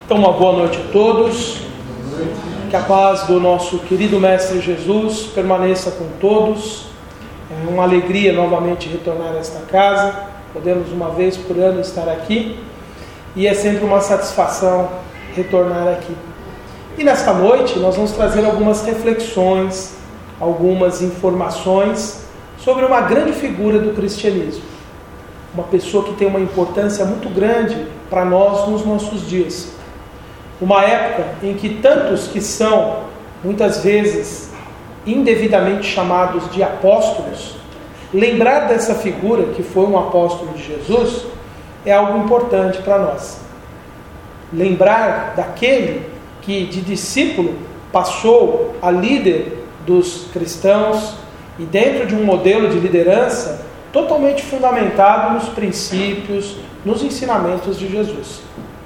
Então, uma boa noite a todos. Que a paz do nosso querido Mestre Jesus permaneça com todos. É uma alegria novamente retornar a esta casa. Podemos uma vez por ano estar aqui. E é sempre uma satisfação retornar aqui. E nesta noite nós vamos trazer algumas reflexões, algumas informações sobre uma grande figura do cristianismo. Uma pessoa que tem uma importância muito grande para nós nos nossos dias. Uma época em que tantos que são, muitas vezes, indevidamente chamados de apóstolos, lembrar dessa figura que foi um apóstolo de Jesus é algo importante para nós. Lembrar daquele que de discípulo passou a líder dos cristãos e dentro de um modelo de liderança totalmente fundamentado nos princípios, nos ensinamentos de Jesus.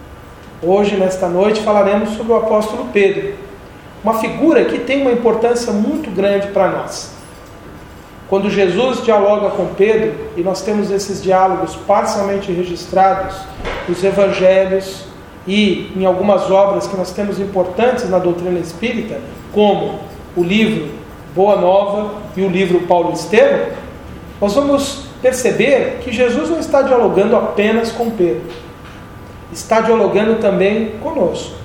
Hoje, nesta noite, falaremos sobre o apóstolo Pedro, uma figura que tem uma importância muito grande para nós. Quando Jesus dialoga com Pedro, e nós temos esses diálogos parcialmente registrados nos evangelhos e em algumas obras que nós temos importantes na doutrina espírita, como o livro Boa Nova e o livro Paulo e Estevão, nós vamos perceber que Jesus não está dialogando apenas com Pedro. Está dialogando também conosco.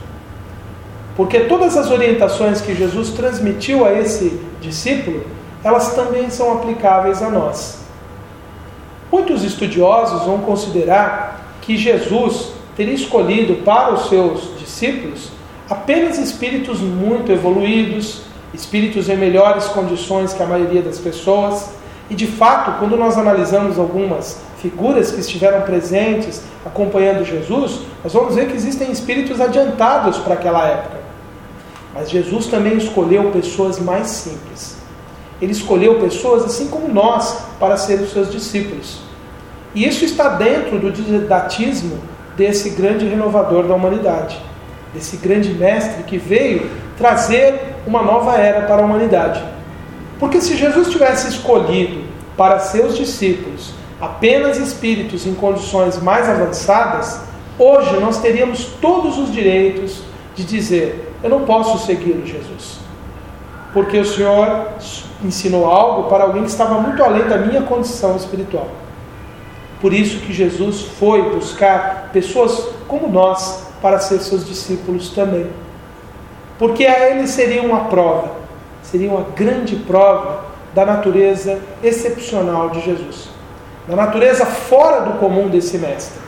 Porque todas as orientações que Jesus transmitiu a esse discípulo, elas também são aplicáveis a nós. Muitos estudiosos vão considerar que Jesus teria escolhido para os seus discípulos apenas espíritos muito evoluídos, espíritos em melhores condições que a maioria das pessoas. E de fato, quando nós analisamos algumas figuras que estiveram presentes acompanhando Jesus, nós vamos ver que existem espíritos adiantados para aquela época. Mas Jesus também escolheu pessoas mais simples. Ele escolheu pessoas assim como nós para serem os seus discípulos. E isso está dentro do didatismo desse grande renovador da humanidade, desse grande mestre que veio trazer uma nova era para a humanidade. Porque se Jesus tivesse escolhido para seus discípulos apenas espíritos em condições mais avançadas, hoje nós teríamos todos os direitos de dizer: eu não posso seguir Jesus, porque o Senhor ensinou algo para alguém que estava muito além da minha condição espiritual. Por isso que Jesus foi buscar pessoas como nós para ser seus discípulos também. Porque a eles seria uma prova, seria uma grande prova da natureza excepcional de Jesus, da natureza fora do comum desse mestre.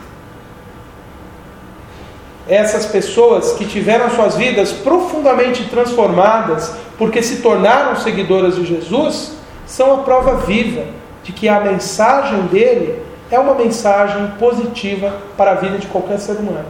Essas pessoas que tiveram suas vidas profundamente transformadas porque se tornaram seguidoras de Jesus, são a prova viva de que a mensagem dele é uma mensagem positiva para a vida de qualquer ser humano.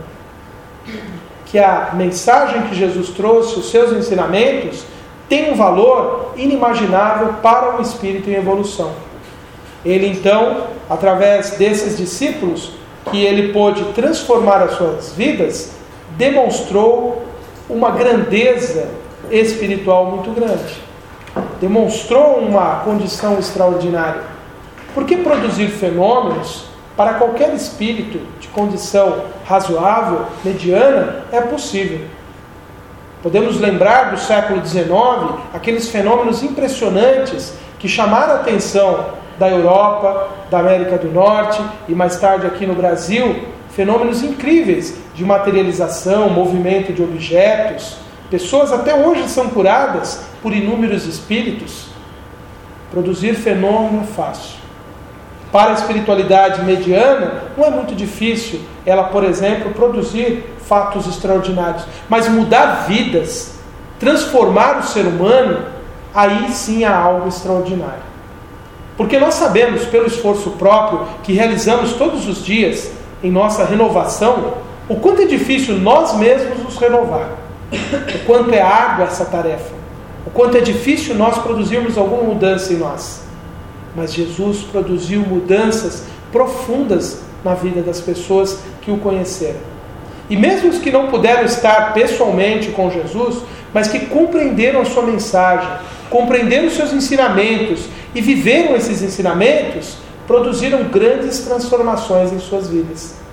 Que a mensagem que Jesus trouxe, os seus ensinamentos, tem um valor inimaginável para um espírito em evolução. Ele então, através desses discípulos, que ele pôde transformar as suas vidas, demonstrou uma grandeza espiritual muito grande. Demonstrou uma condição extraordinária. Porque produzir fenômenos para qualquer espírito de condição razoável, mediana, é possível. Podemos lembrar do século XIX, aqueles fenômenos impressionantes que chamaram a atenção da Europa, da América do Norte e mais tarde aqui no Brasil, fenômenos incríveis de materialização, movimento de objetos. Pessoas até hoje são curadas por inúmeros espíritos. Produzir fenômeno é fácil. Para a espiritualidade mediana, não é muito difícil ela, por exemplo, produzir fatos extraordinários. Mas mudar vidas, transformar o ser humano, aí sim há algo extraordinário. Porque nós sabemos, pelo esforço próprio que realizamos todos os dias em nossa renovação, o quanto é difícil nós mesmos nos renovar. O quanto é árdua essa tarefa. O quanto é difícil nós produzirmos alguma mudança em nós. Mas Jesus produziu mudanças profundas na vida das pessoas que o conheceram. E mesmo os que não puderam estar pessoalmente com Jesus, mas que compreenderam a sua mensagem, compreenderam os seus ensinamentos e viveram esses ensinamentos, produziram grandes transformações em suas vidas.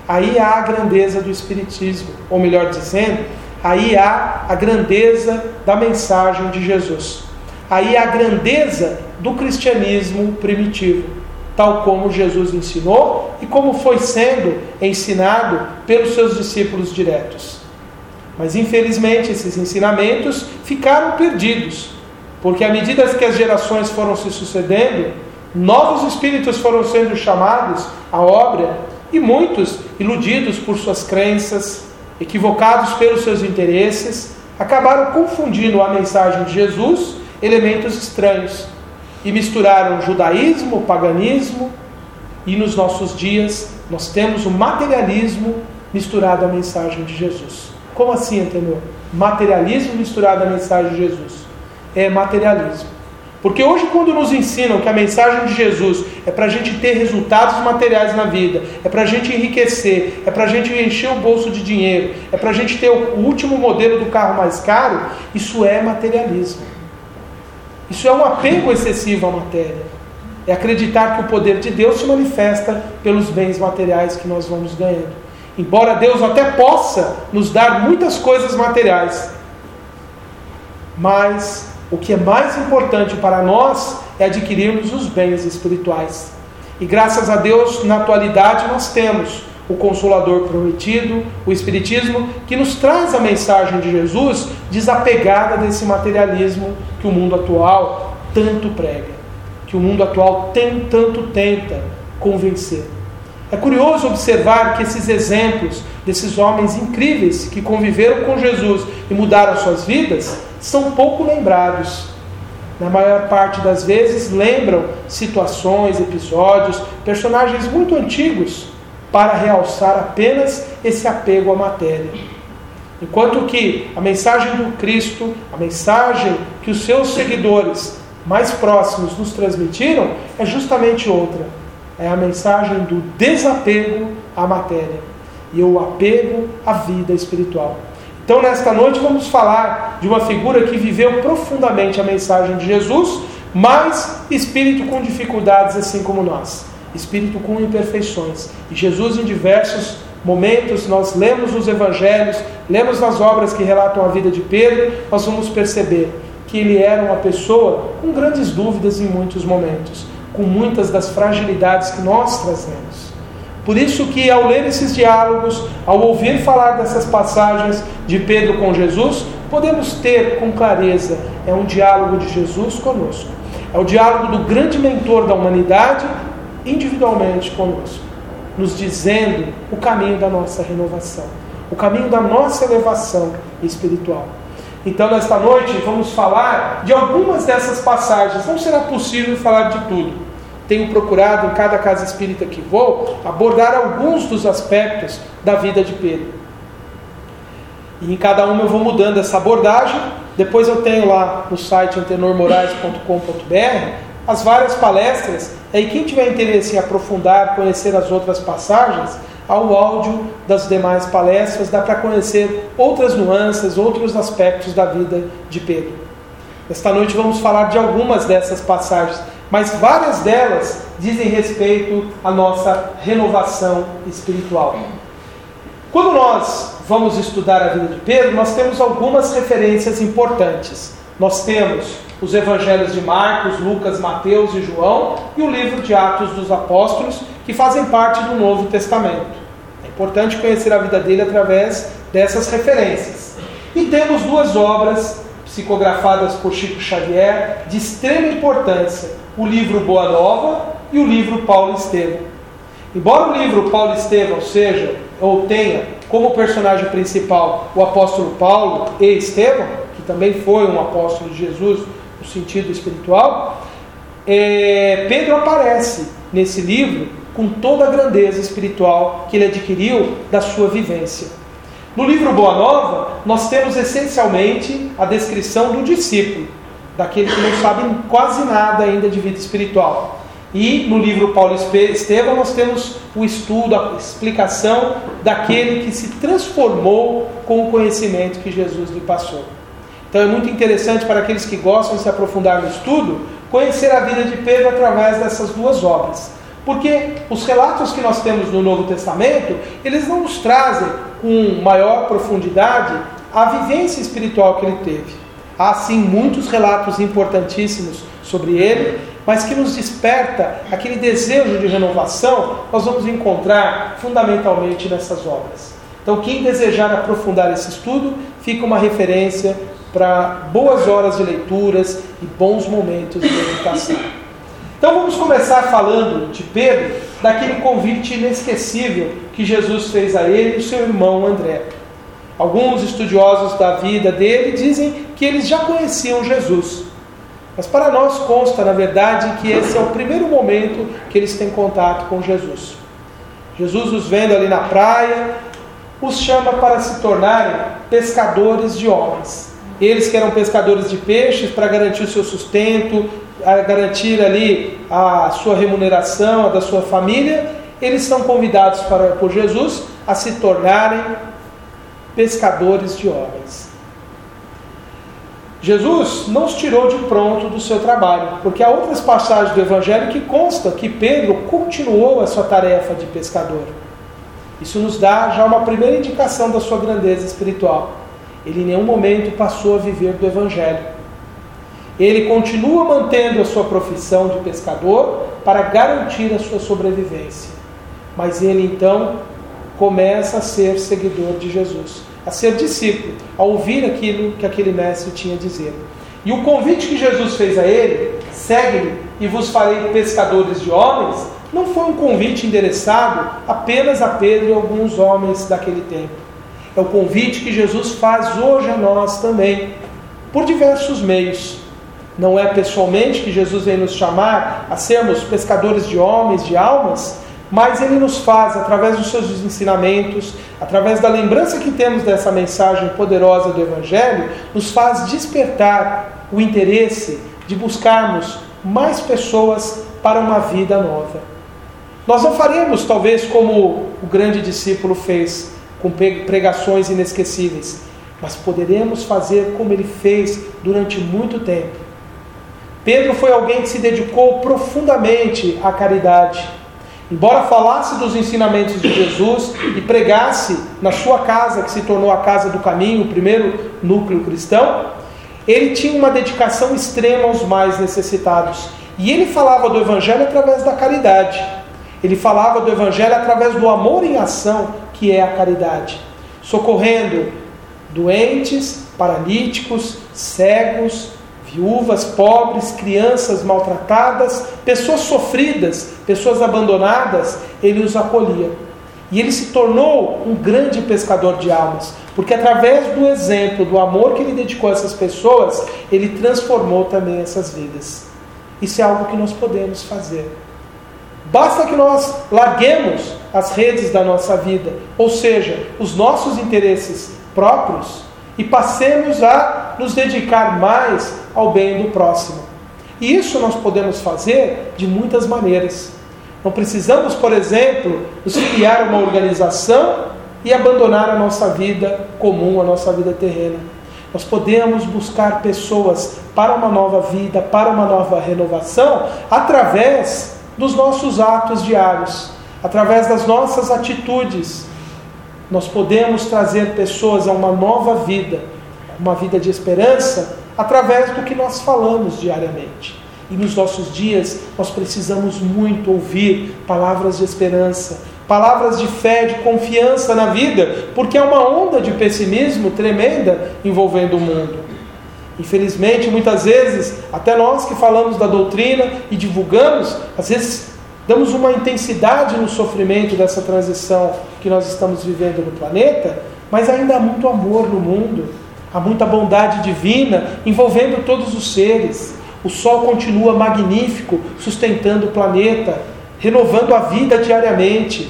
aí há a grandeza do Espiritismo, ou melhor dizendo, aí há a grandeza da mensagem de Jesus. Aí há a grandeza do cristianismo primitivo, tal como Jesus ensinou e como foi sendo ensinado pelos seus discípulos diretos. Mas infelizmente esses ensinamentos ficaram perdidos, porque à medida que as gerações foram se sucedendo, novos espíritos foram sendo chamados à obra e muitos, iludidos por suas crenças, equivocados pelos seus interesses, acabaram confundindo a mensagem de Jesus elementos estranhos e misturaram judaísmo, paganismo, e nos nossos dias nós temos o materialismo misturado à mensagem de Jesus. Como assim, entendeu? Materialismo misturado à mensagem de Jesus. É materialismo. Porque hoje, quando nos ensinam que a mensagem de Jesus é para a gente ter resultados materiais na vida, é para a gente enriquecer, é para a gente encher o bolso de dinheiro, é para a gente ter o último modelo do carro mais caro, isso é materialismo. Isso é um apego excessivo à matéria. É acreditar que o poder de Deus se manifesta pelos bens materiais que nós vamos ganhando. Embora Deus até possa nos dar muitas coisas materiais, mas o que é mais importante para nós é adquirirmos os bens espirituais. E graças a Deus, na atualidade, nós temos o Consolador prometido, o Espiritismo, que nos traz a mensagem de Jesus desapegada desse materialismo que o mundo atual tanto prega, que o mundo atual tanto tenta convencer. É curioso observar que esses exemplos desses homens incríveis que conviveram com Jesus e mudaram suas vidas são pouco lembrados. Na maior parte das vezes lembram situações, episódios, personagens muito antigos para realçar apenas esse apego à matéria. Enquanto que a mensagem do Cristo, a mensagem que os seus seguidores mais próximos nos transmitiram é justamente outra. É a mensagem do desapego à matéria e o apego à vida espiritual. Então, nesta noite, vamos falar de uma figura que viveu profundamente a mensagem de Jesus, mas espírito com dificuldades, assim como nós. Espírito com imperfeições. E Jesus, em diversos momentos, nós lemos os evangelhos, lemos nas obras que relatam a vida de Pedro, nós vamos perceber que ele era uma pessoa com grandes dúvidas em muitos momentos, com muitas das fragilidades que nós trazemos. Por isso que ao ler esses diálogos, ao ouvir falar dessas passagens de Pedro com Jesus, podemos ter com clareza, é um diálogo de Jesus conosco. É o diálogo do grande mentor da humanidade, individualmente conosco, nos dizendo o caminho da nossa renovação, o caminho da nossa elevação espiritual. Então, nesta noite, vamos falar de algumas dessas passagens. Não será possível falar de tudo. Tenho procurado, em cada casa espírita que vou, abordar alguns dos aspectos da vida de Pedro. E em cada uma eu vou mudando essa abordagem. Depois eu tenho lá no site antenormorais.com.br as várias palestras. E quem tiver interesse em aprofundar, conhecer as outras passagens, ao áudio das demais palestras, dá para conhecer outras nuances, outros aspectos da vida de Pedro. Esta noite vamos falar de algumas dessas passagens, mas várias delas dizem respeito à nossa renovação espiritual. Quando nós vamos estudar a vida de Pedro, nós temos algumas referências importantes. Nós temos os evangelhos de Marcos, Lucas, Mateus e João e o livro de Atos dos Apóstolos, que fazem parte do Novo Testamento. É importante conhecer a vida dele através dessas referências. E temos duas obras psicografadas por Chico Xavier de extrema importância: o livro Boa Nova e o livro Paulo Estevão. Embora o livro Paulo Estevão seja, ou tenha como personagem principal o apóstolo Paulo e Estevão, que também foi um apóstolo de Jesus no sentido espiritual, Pedro aparece nesse livro com toda a grandeza espiritual que ele adquiriu da sua vivência. No livro Boa Nova, nós temos essencialmente a descrição do discípulo, daquele que não sabe quase nada ainda de vida espiritual. E no livro Paulo Estevão nós temos o estudo, a explicação daquele que se transformou com o conhecimento que Jesus lhe passou. Então é muito interessante para aqueles que gostam de se aprofundar no estudo, conhecer a vida de Pedro através dessas duas obras. Porque os relatos que nós temos no Novo Testamento, eles não nos trazem com maior profundidade a vivência espiritual que ele teve. Há sim muitos relatos importantíssimos sobre ele, mas que nos desperta aquele desejo de renovação, nós vamos encontrar fundamentalmente nessas obras. Então, quem desejar aprofundar esse estudo, fica uma referência para boas horas de leituras e bons momentos de meditação. Então vamos começar falando de Pedro, daquele convite inesquecível que Jesus fez a ele e o seu irmão André. Alguns estudiosos da vida dele dizem que eles já conheciam Jesus. Mas para nós consta, na verdade, que esse é o primeiro momento que eles têm contato com Jesus. Jesus os vendo ali na praia, os chama para se tornarem pescadores de homens. Eles que eram pescadores de peixes para garantir o seu sustento, garantir ali a sua remuneração, a da sua família, eles são convidados por Jesus a se tornarem pescadores de homens. Jesus não os tirou de pronto do seu trabalho, porque há outras passagens do Evangelho que constam que Pedro continuou a sua tarefa de pescador. Isso nos dá já uma primeira indicação da sua grandeza espiritual. Ele em nenhum momento passou a viver do Evangelho. Ele continua mantendo a sua profissão de pescador para garantir a sua sobrevivência. Mas ele então começa a ser seguidor de Jesus, a ser discípulo, a ouvir aquilo que aquele mestre tinha a dizer. E o convite que Jesus fez a ele, segue-me e vos farei pescadores de homens, não foi um convite endereçado apenas a Pedro e alguns homens daquele tempo. É o convite que Jesus faz hoje a nós também, por diversos meios. Não é pessoalmente que Jesus vem nos chamar a sermos pescadores de homens, de almas, mas Ele nos faz, através dos seus ensinamentos, através da lembrança que temos dessa mensagem poderosa do Evangelho, nos faz despertar o interesse de buscarmos mais pessoas para uma vida nova. Nós não faremos, talvez, como o grande discípulo fez, com pregações inesquecíveis, mas poderemos fazer como ele fez durante muito tempo. Pedro foi alguém que se dedicou profundamente à caridade. Embora falasse dos ensinamentos de Jesus e pregasse na sua casa, que se tornou a casa do caminho, o primeiro núcleo cristão, ele tinha uma dedicação extrema aos mais necessitados. E ele falava do Evangelho através da caridade. Ele falava do Evangelho através do amor em ação, que é a caridade. Socorrendo doentes, paralíticos, cegos, viúvas, pobres, crianças maltratadas, pessoas sofridas, pessoas abandonadas, ele os acolhia. E ele se tornou um grande pescador de almas, porque através do exemplo, do amor que ele dedicou a essas pessoas, ele transformou também essas vidas. Isso é algo que nós podemos fazer. Basta que nós larguemos as redes da nossa vida, ou seja, os nossos interesses próprios, e passemos a nos dedicar mais ao bem do próximo. E isso nós podemos fazer de muitas maneiras. Não precisamos, por exemplo, nos filiar a uma organização e abandonar a nossa vida comum, a nossa vida terrena. Nós podemos buscar pessoas para uma nova vida, para uma nova renovação, através dos nossos atos diários, através das nossas atitudes. Nós podemos trazer pessoas a uma nova vida, uma vida de esperança, através do que nós falamos diariamente. E nos nossos dias, nós precisamos muito ouvir palavras de esperança, palavras de fé, de confiança na vida, porque há uma onda de pessimismo tremenda envolvendo o mundo. Infelizmente, muitas vezes, até nós que falamos da doutrina e divulgamos, às vezes damos uma intensidade no sofrimento dessa transição que nós estamos vivendo no planeta, mas ainda há muito amor no mundo, há muita bondade divina envolvendo todos os seres. O sol continua magnífico, sustentando o planeta, renovando a vida diariamente.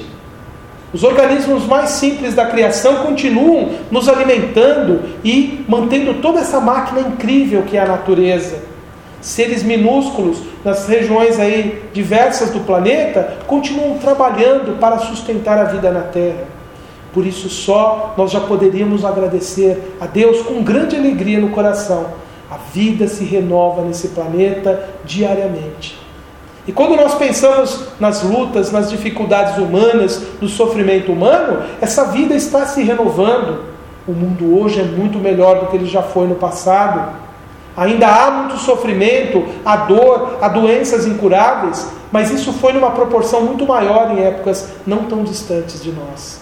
Os organismos mais simples da criação continuam nos alimentando e mantendo toda essa máquina incrível que é a natureza. Seres minúsculos nas regiões aí diversas do planeta continuam trabalhando para sustentar a vida na Terra. Por isso só nós já poderíamos agradecer a Deus com grande alegria no coração. A vida se renova nesse planeta diariamente. E quando nós pensamos nas lutas, nas dificuldades humanas, no sofrimento humano, essa vida está se renovando. O mundo hoje é muito melhor do que ele já foi no passado. Ainda há muito sofrimento, há dor, há doenças incuráveis, mas isso foi numa proporção muito maior em épocas não tão distantes de nós.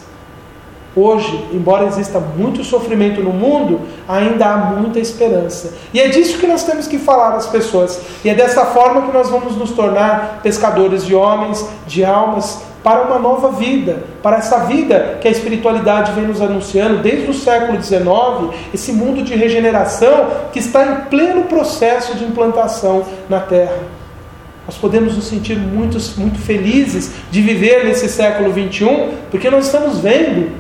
Hoje, embora exista muito sofrimento no mundo, ainda há muita esperança. E é disso que nós temos que falar às pessoas. E é dessa forma que nós vamos nos tornar pescadores de homens, de almas, para uma nova vida. Para essa vida que a espiritualidade vem nos anunciando desde o século XIX, esse mundo de regeneração que está em pleno processo de implantação na Terra. Nós podemos nos sentir muito felizes de viver nesse século XXI, porque nós estamos vendo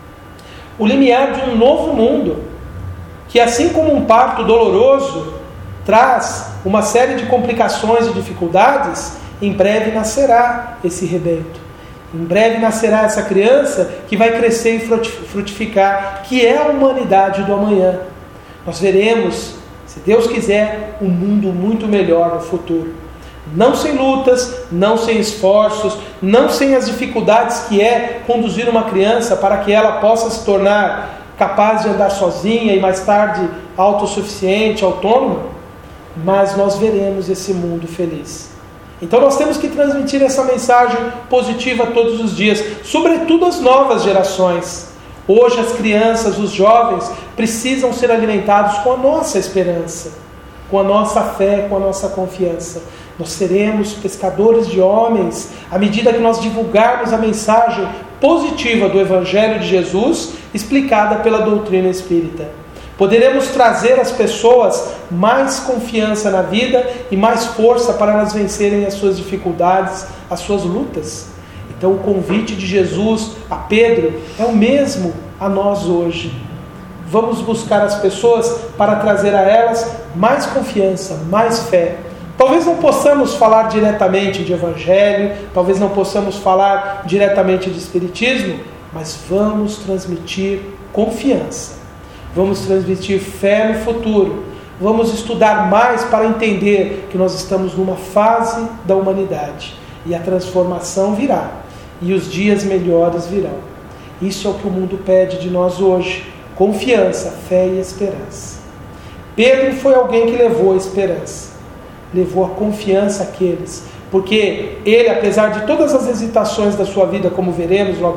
o limiar de um novo mundo, que assim como um parto doloroso traz uma série de complicações e dificuldades, em breve nascerá esse rebento. Em breve nascerá essa criança que vai crescer e frutificar, que é a humanidade do amanhã. Nós veremos, se Deus quiser, um mundo muito melhor no futuro. Não sem lutas, não sem esforços, não sem as dificuldades que é conduzir uma criança para que ela possa se tornar capaz de andar sozinha e mais tarde autossuficiente, autônoma, mas nós veremos esse mundo feliz. Então nós temos que transmitir essa mensagem positiva todos os dias, sobretudo às novas gerações. Hoje as crianças, os jovens, precisam ser alimentados com a nossa esperança, com a nossa fé, com a nossa confiança. Nós seremos pescadores de homens à medida que nós divulgarmos a mensagem positiva do Evangelho de Jesus, explicada pela doutrina espírita. Poderemos trazer às pessoas mais confiança na vida e mais força para elas vencerem as suas dificuldades, as suas lutas. Então o convite de Jesus a Pedro é o mesmo a nós hoje. Vamos buscar as pessoas para trazer a elas mais confiança, mais fé. Talvez não possamos falar diretamente de Evangelho, talvez não possamos falar diretamente de Espiritismo, mas vamos transmitir confiança, vamos transmitir fé no futuro, vamos estudar mais para entender que nós estamos numa fase da humanidade e a transformação virá e os dias melhores virão. Isso é o que o mundo pede de nós hoje: confiança, fé e esperança. Pedro foi alguém que levou a esperança, levou a confiança àqueles, porque ele, apesar de todas as hesitações da sua vida, como veremos logo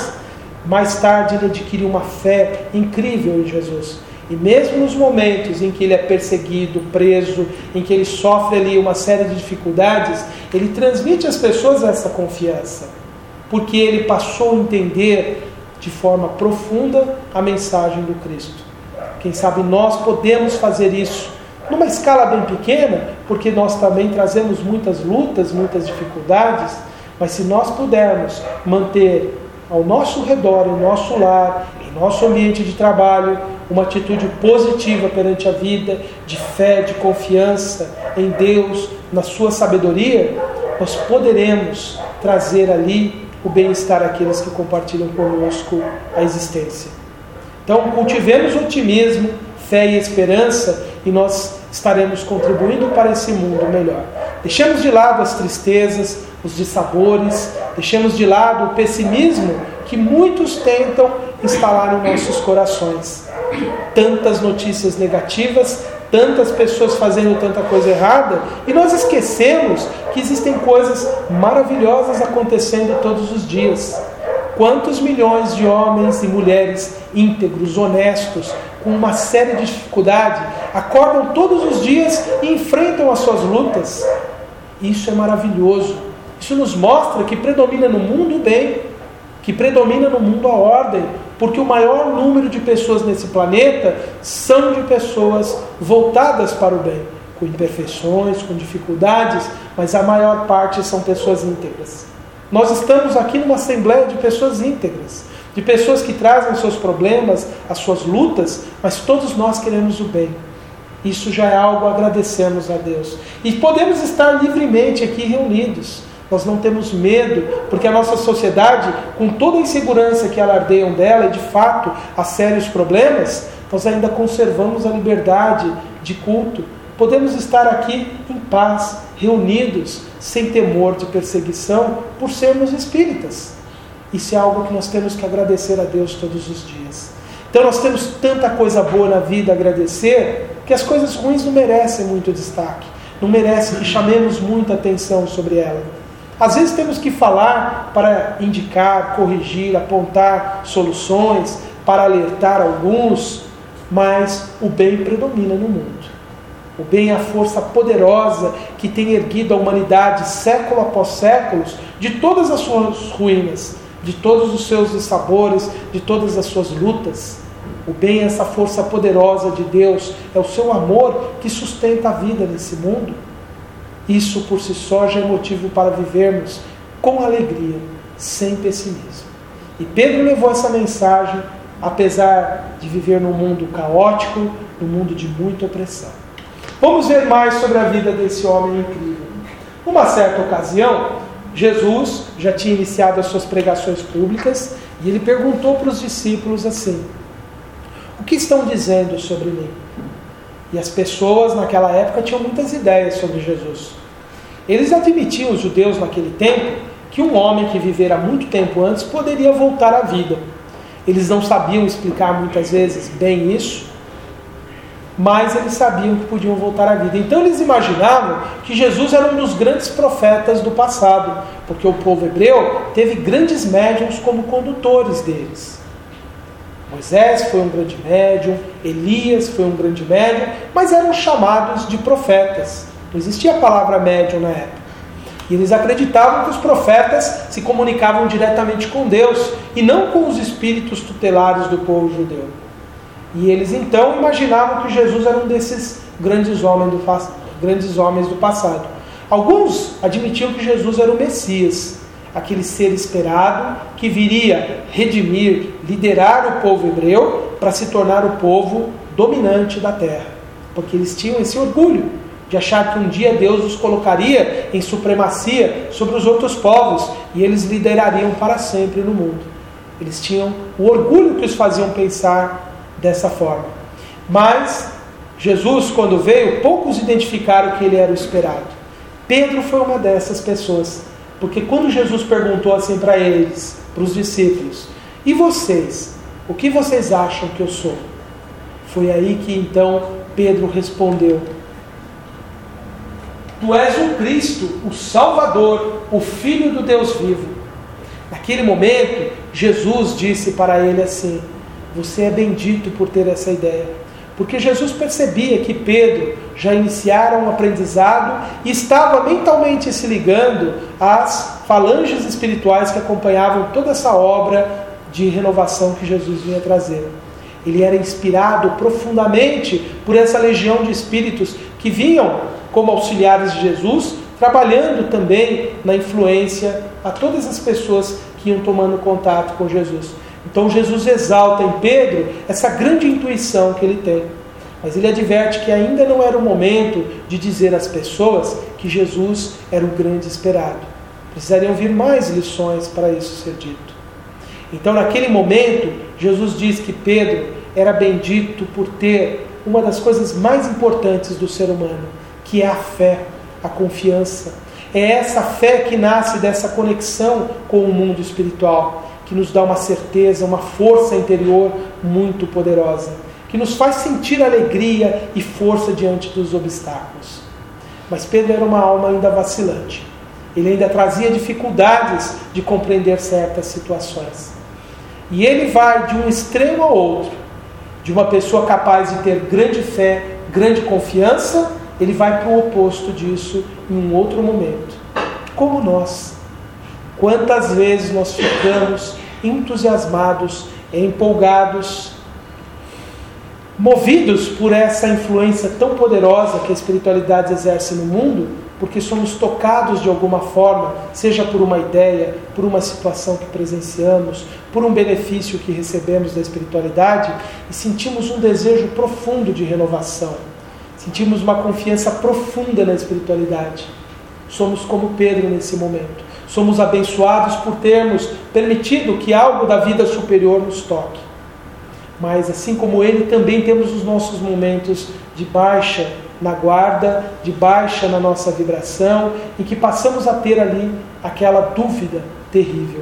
mais tarde ele adquiriu uma fé incrível em Jesus. E mesmo nos momentos em que ele é perseguido, preso, em que ele sofre ali uma série de dificuldades, ele transmite às pessoas essa confiança, porque ele passou a entender de forma profunda a mensagem do Cristo. Quem sabe nós podemos fazer isso numa escala bem pequena, porque nós também trazemos muitas lutas, muitas dificuldades, mas se nós pudermos manter ao nosso redor, em nosso lar, em nosso ambiente de trabalho, uma atitude positiva perante a vida, de fé, de confiança em Deus, na sua sabedoria, nós poderemos trazer ali o bem-estar àqueles que compartilham conosco a existência. Então, cultivemos otimismo, fé e esperança, e nós estaremos contribuindo para esse mundo melhor. Deixemos de lado as tristezas, os dissabores, deixemos de lado o pessimismo que muitos tentam instalar em nossos corações. Tantas notícias negativas, tantas pessoas fazendo tanta coisa errada, e nós esquecemos que existem coisas maravilhosas acontecendo todos os dias. Quantos milhões de homens e mulheres íntegros, honestos, com uma série de dificuldades, acordam todos os dias e enfrentam as suas lutas. Isso é maravilhoso. Isso nos mostra que predomina no mundo o bem, que predomina no mundo a ordem, porque o maior número de pessoas nesse planeta são de pessoas voltadas para o bem, com imperfeições, com dificuldades, mas a maior parte são pessoas íntegras. Nós estamos aqui numa assembleia de pessoas íntegras, de pessoas que trazem seus problemas, as suas lutas, mas todos nós queremos o bem. Isso já é algo a agradecermos a Deus. E podemos estar livremente aqui reunidos. Nós não temos medo, porque a nossa sociedade, com toda a insegurança que alardeiam dela, e de fato há sérios problemas, nós ainda conservamos a liberdade de culto. Podemos estar aqui em paz, reunidos sem temor de perseguição por sermos espíritas. Isso é algo que nós temos que agradecer a Deus todos os dias. Então nós temos tanta coisa boa na vida a agradecer, que as coisas ruins não merecem muito destaque, não merecem que chamemos muita atenção sobre ela. Às vezes temos que falar para indicar, corrigir, apontar soluções, para alertar alguns, mas o bem predomina no mundo. O bem é a força poderosa que tem erguido a humanidade século após séculos de todas as suas ruínas, de todos os seus dissabores, de todas as suas lutas. O bem é essa força poderosa de Deus, é o seu amor que sustenta a vida nesse mundo. Isso por si só já é motivo para vivermos com alegria, sem pessimismo. E Pedro levou essa mensagem, apesar de viver num mundo caótico, num mundo de muita opressão. Vamos ver mais sobre a vida desse homem incrível. Numa certa ocasião, Jesus já tinha iniciado as suas pregações públicas e ele perguntou para os discípulos assim: o que estão dizendo sobre mim? E as pessoas naquela época tinham muitas ideias sobre Jesus. Eles admitiam, os judeus naquele tempo, que um homem que vivera muito tempo antes poderia voltar à vida. Eles não sabiam explicar muitas vezes bem isso, mas eles sabiam que podiam voltar à vida. Então eles imaginavam que Jesus era um dos grandes profetas do passado, porque o povo hebreu teve grandes médiuns como condutores deles. Moisés foi um grande médium, Elias foi um grande médium, mas eram chamados de profetas. Não existia a palavra médium na época. E eles acreditavam que os profetas se comunicavam diretamente com Deus e não com os espíritos tutelares do povo judeu. E eles então imaginavam que Jesus era um desses grandes homens do passado. Alguns admitiam que Jesus era o Messias, aquele ser esperado que viria redimir, liderar o povo hebreu para se tornar o povo dominante da terra. Porque eles tinham esse orgulho de achar que um dia Deus os colocaria em supremacia sobre os outros povos e eles liderariam para sempre no mundo. Eles tinham o orgulho que os faziam pensar dessa forma. Mas Jesus, quando veio, poucos identificaram que ele era o esperado. Pedro foi uma dessas pessoas, porque quando Jesus perguntou assim para eles, para os discípulos: e vocês? O que vocês acham que eu sou? Foi aí que então Pedro respondeu: tu és o Cristo, o Salvador, o Filho do Deus vivo. Naquele momento, Jesus disse para ele assim: você é bendito por ter essa ideia. Porque Jesus percebia que Pedro já iniciara um aprendizado e estava mentalmente se ligando às falanges espirituais que acompanhavam toda essa obra de renovação que Jesus vinha trazer. Ele era inspirado profundamente por essa legião de espíritos que vinham como auxiliares de Jesus, trabalhando também na influência a todas as pessoas que iam tomando contato com Jesus. Então Jesus exalta em Pedro essa grande intuição que ele tem. Mas ele adverte que ainda não era o momento de dizer às pessoas que Jesus era o grande esperado. Precisariam vir mais lições para isso ser dito. Então naquele momento, Jesus diz que Pedro era bendito por ter uma das coisas mais importantes do ser humano, que é a fé, a confiança. É essa fé que nasce dessa conexão com o mundo espiritual, que nos dá uma certeza, uma força interior muito poderosa, que nos faz sentir alegria e força diante dos obstáculos. Mas Pedro era uma alma ainda vacilante. Ele ainda trazia dificuldades de compreender certas situações. E ele vai de um extremo ao outro, de uma pessoa capaz de ter grande fé, grande confiança, ele vai para o oposto disso em um outro momento. Como nós. Quantas vezes nós ficamos entusiasmados, empolgados, movidos por essa influência tão poderosa que a espiritualidade exerce no mundo, porque somos tocados de alguma forma, seja por uma ideia, por uma situação que presenciamos, por um benefício que recebemos da espiritualidade, e sentimos um desejo profundo de renovação, sentimos uma confiança profunda na espiritualidade. Somos como Pedro nesse momento. Somos abençoados por termos permitido que algo da vida superior nos toque. Mas assim como ele, também temos os nossos momentos de baixa na guarda, de baixa na nossa vibração, em que passamos a ter ali aquela dúvida terrível.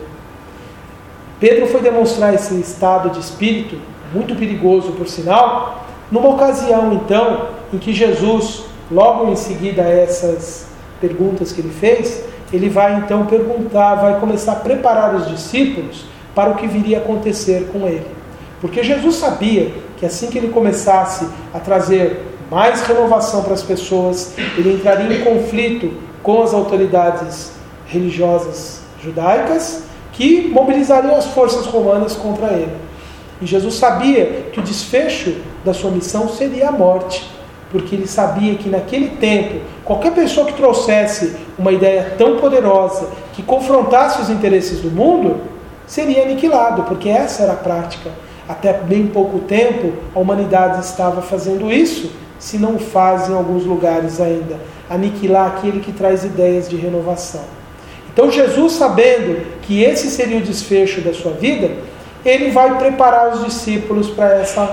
Pedro foi demonstrar esse estado de espírito, muito perigoso por sinal, numa ocasião então, em que Jesus, logo em seguida a essas perguntas que ele fez, ele vai então perguntar, vai começar a preparar os discípulos para o que viria a acontecer com ele. Porque Jesus sabia que assim que ele começasse a trazer mais renovação para as pessoas, ele entraria em conflito com as autoridades religiosas judaicas, que mobilizariam as forças romanas contra ele. E Jesus sabia que o desfecho da sua missão seria a morte, porque ele sabia que naquele tempo, qualquer pessoa que trouxesse uma ideia tão poderosa, que confrontasse os interesses do mundo, seria aniquilado, porque essa era a prática. Até bem pouco tempo, a humanidade estava fazendo isso, se não faz em alguns lugares ainda, aniquilar aquele que traz ideias de renovação. Então Jesus, sabendo que esse seria o desfecho da sua vida, ele vai preparar os discípulos para essa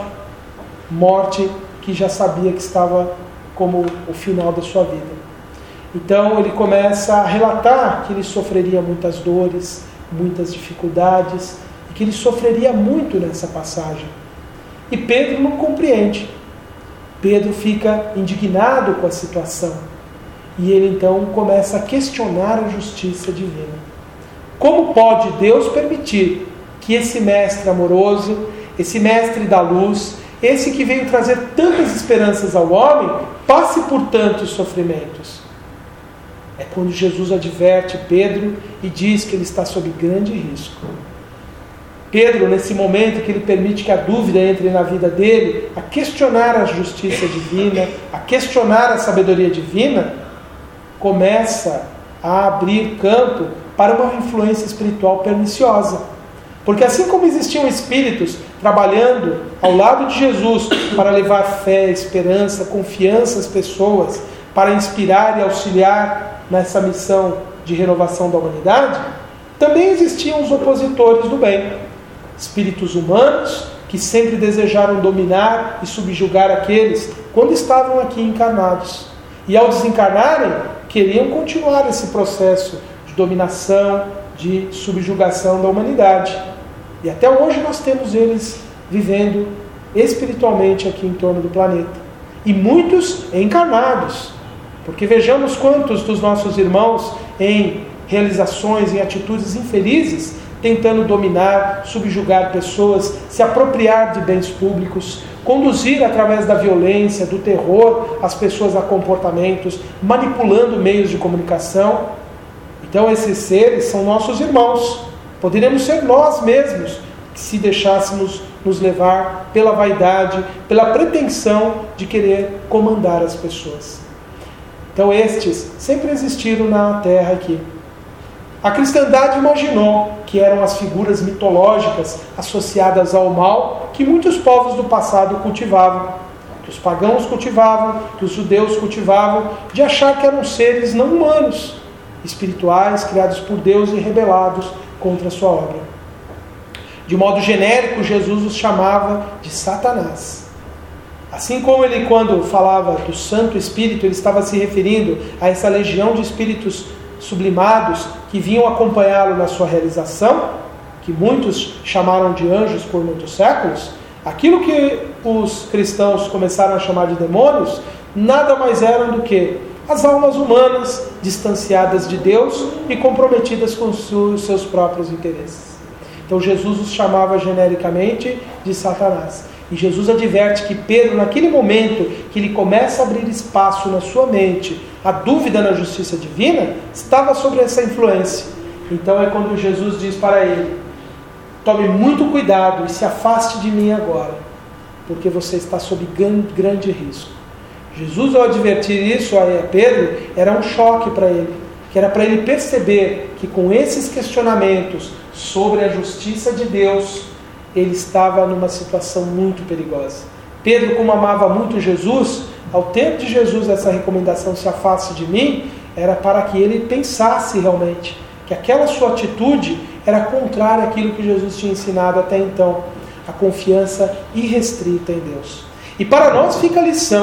morte que já sabia que estava como o final da sua vida. Então ele começa a relatar que ele sofreria muitas dores, muitas dificuldades, e que ele sofreria muito nessa passagem. E Pedro não compreende. Pedro fica indignado com a situação. E ele então começa a questionar a justiça divina. Como pode Deus permitir que esse mestre amoroso, esse mestre da luz, esse que veio trazer tantas esperanças ao homem, passe por tantos sofrimentos? É quando Jesus adverte Pedro e diz que ele está sob grande risco. Pedro, nesse momento que ele permite que a dúvida entre na vida dele, a questionar a justiça divina, a questionar a sabedoria divina, começa a abrir campo para uma influência espiritual perniciosa. Porque assim como existiam espíritos trabalhando ao lado de Jesus para levar fé, esperança, confiança às pessoas, para inspirar e auxiliar nessa missão de renovação da humanidade, também existiam os opositores do bem. Espíritos humanos que sempre desejaram dominar e subjugar aqueles quando estavam aqui encarnados. E ao desencarnarem, queriam continuar esse processo de dominação, de subjugação da humanidade. E até hoje nós temos eles vivendo espiritualmente aqui em torno do planeta. E muitos encarnados. Porque vejamos quantos dos nossos irmãos em realizações, em atitudes infelizes, tentando dominar, subjugar pessoas, se apropriar de bens públicos, conduzir através da violência, do terror, as pessoas a comportamentos, manipulando meios de comunicação. Então esses seres são nossos irmãos. Poderíamos ser nós mesmos, se deixássemos nos levar pela vaidade, pela pretensão de querer comandar as pessoas. Então estes sempre existiram na Terra aqui. A cristandade imaginou que eram as figuras mitológicas associadas ao mal que muitos povos do passado cultivavam, que os pagãos cultivavam, que os judeus cultivavam, de achar que eram seres não humanos, espirituais, criados por Deus e rebelados contra a sua obra. De modo genérico, Jesus os chamava de Satanás. Assim como ele, quando falava do Santo Espírito, ele estava se referindo a essa legião de espíritos sublimados que vinham acompanhá-lo na sua realização, que muitos chamaram de anjos por muitos séculos, aquilo que os cristãos começaram a chamar de demônios, nada mais eram do que as almas humanas distanciadas de Deus e comprometidas com os seus próprios interesses. Então Jesus os chamava genericamente de Satanás. E Jesus adverte que Pedro, naquele momento que ele começa a abrir espaço na sua mente, a dúvida na justiça divina, estava sobre essa influência. Então é quando Jesus diz para ele: tome muito cuidado e se afaste de mim agora, porque você está sob grande risco. Jesus, ao advertir isso a Pedro, era um choque para ele, que era para ele perceber que com esses questionamentos sobre a justiça de Deus, ele estava numa situação muito perigosa. Pedro, como amava muito Jesus, ao ter de Jesus essa recomendação, se afaste de mim, era para que ele pensasse realmente que aquela sua atitude era contrária àquilo que Jesus tinha ensinado até então, a confiança irrestrita em Deus. E para nós fica a lição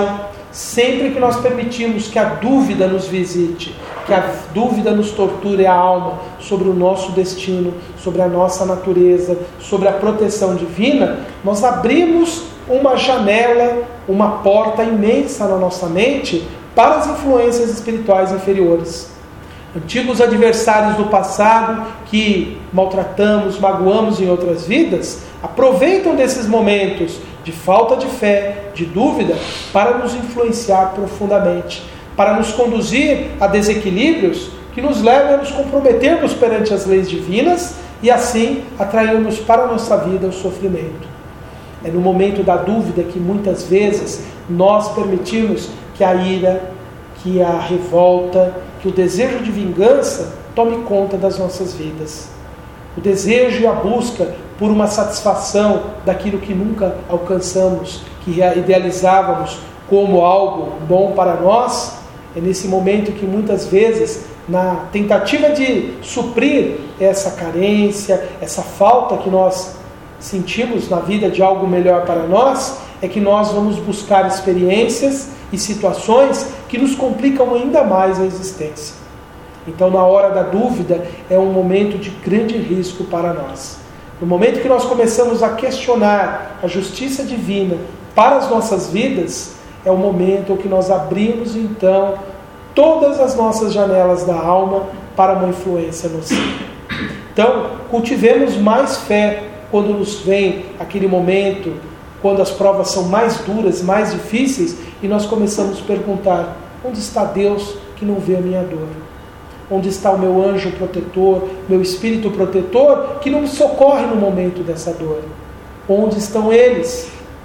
sempre que nós permitimos que a dúvida nos visite, que a dúvida nos torture a alma sobre o nosso destino, sobre a nossa natureza, sobre a proteção divina, nós abrimos uma janela, uma porta imensa na nossa mente para as influências espirituais inferiores. Antigos adversários do passado que maltratamos, magoamos em outras vidas, aproveitam desses momentos de falta de fé, de dúvida, para nos influenciar profundamente, para nos conduzir a desequilíbrios que nos levam a nos comprometermos perante as leis divinas e assim atrairmos para a nossa vida o sofrimento. É no momento da dúvida que muitas vezes nós permitimos que a ira, que a revolta, que o desejo de vingança tome conta das nossas vidas. O desejo e a busca por uma satisfação daquilo que nunca alcançamos, que idealizávamos como algo bom para nós, é nesse momento que muitas vezes, na tentativa de suprir essa carência, essa falta que nós sentimos na vida de algo melhor para nós, é que nós vamos buscar experiências e situações que nos complicam ainda mais a existência. Então, na hora da dúvida, é um momento de grande risco para nós. No momento que nós começamos a questionar a justiça divina para as nossas vidas, é o momento em que nós abrimos, então, todas as nossas janelas da alma para uma influência nociva. Então, cultivemos mais fé quando nos vem aquele momento, quando as provas são mais duras, mais difíceis, e nós começamos a perguntar: onde está Deus que não vê a minha dor? Onde está o meu anjo protetor, meu espírito protetor, que não me socorre no momento dessa dor? Onde estão eles?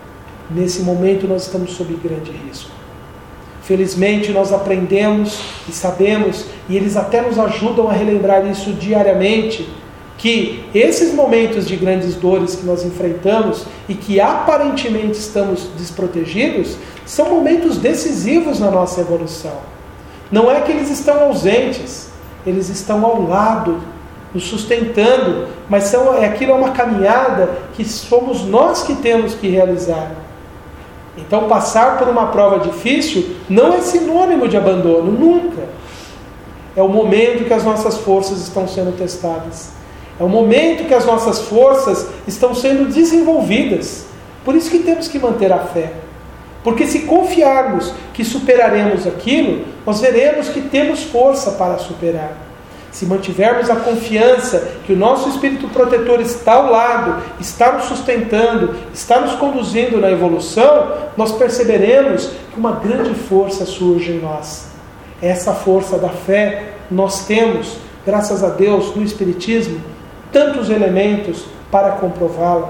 Nesse momento nós estamos sob grande risco. Felizmente nós aprendemos e sabemos, e eles até nos ajudam a relembrar isso diariamente, que esses momentos de grandes dores que nós enfrentamos e que aparentemente estamos desprotegidos, são momentos decisivos na nossa evolução. Não é que eles estão ausentes, eles estão ao lado, nos sustentando, mas aquilo é uma caminhada que somos nós que temos que realizar. Então, passar por uma prova difícil não é sinônimo de abandono, nunca. É o momento que as nossas forças estão sendo testadas. É o momento que as nossas forças estão sendo desenvolvidas. Por isso que temos que manter a fé. Porque se confiarmos que superaremos aquilo, nós veremos que temos força para superar. Se mantivermos a confiança que o nosso Espírito Protetor está ao lado, está nos sustentando, está nos conduzindo na evolução, nós perceberemos que uma grande força surge em nós. Essa força da fé nós temos, graças a Deus, no Espiritismo, tantos elementos para comprová-la.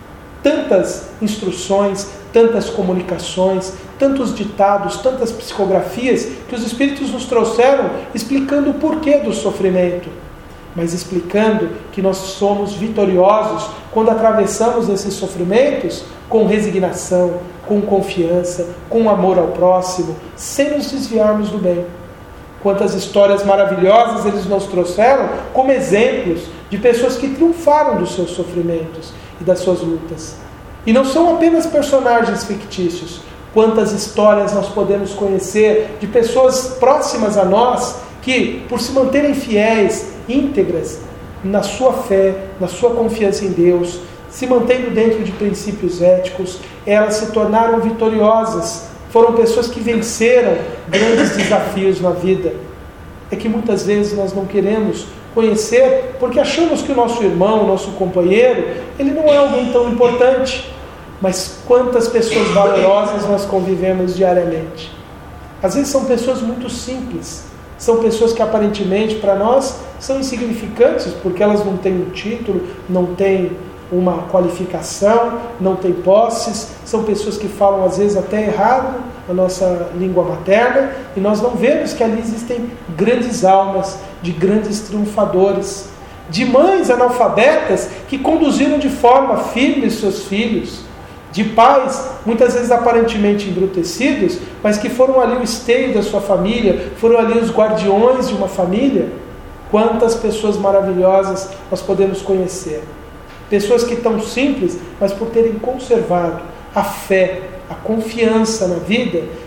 Tantas instruções, tantas comunicações, tantos ditados, tantas psicografias que os Espíritos nos trouxeram explicando o porquê do sofrimento, mas explicando que nós somos vitoriosos quando atravessamos esses sofrimentos com resignação, com confiança, com amor ao próximo, sem nos desviarmos do bem. Quantas histórias maravilhosas eles nos trouxeram como exemplos de pessoas que triunfaram dos seus sofrimentos e das suas lutas. E não são apenas personagens fictícios. Quantas histórias nós podemos conhecer de pessoas próximas a nós que, por se manterem fiéis, íntegras na sua fé, na sua confiança em Deus, se mantendo dentro de princípios éticos, elas se tornaram vitoriosas. Foram pessoas que venceram grandes desafios na vida. É que muitas vezes nós não queremos conhecer porque achamos que o nosso irmão, o nosso companheiro, ele não é alguém tão importante. Mas quantas pessoas valorosas nós convivemos diariamente. Às vezes são pessoas muito simples. São pessoas que aparentemente para nós são insignificantes porque elas não têm um título, não têm uma qualificação, não têm posses. São pessoas que falam às vezes até errado a nossa língua materna e nós não vemos que ali existem grandes almas de grandes triunfadores, de mães analfabetas que conduziram de forma firme seus filhos, de pais muitas vezes aparentemente embrutecidos, mas que foram ali o esteio da sua família, foram ali os guardiões de uma família. Quantas pessoas maravilhosas nós podemos conhecer. Pessoas que tão simples, mas por terem conservado a fé, a confiança na vida,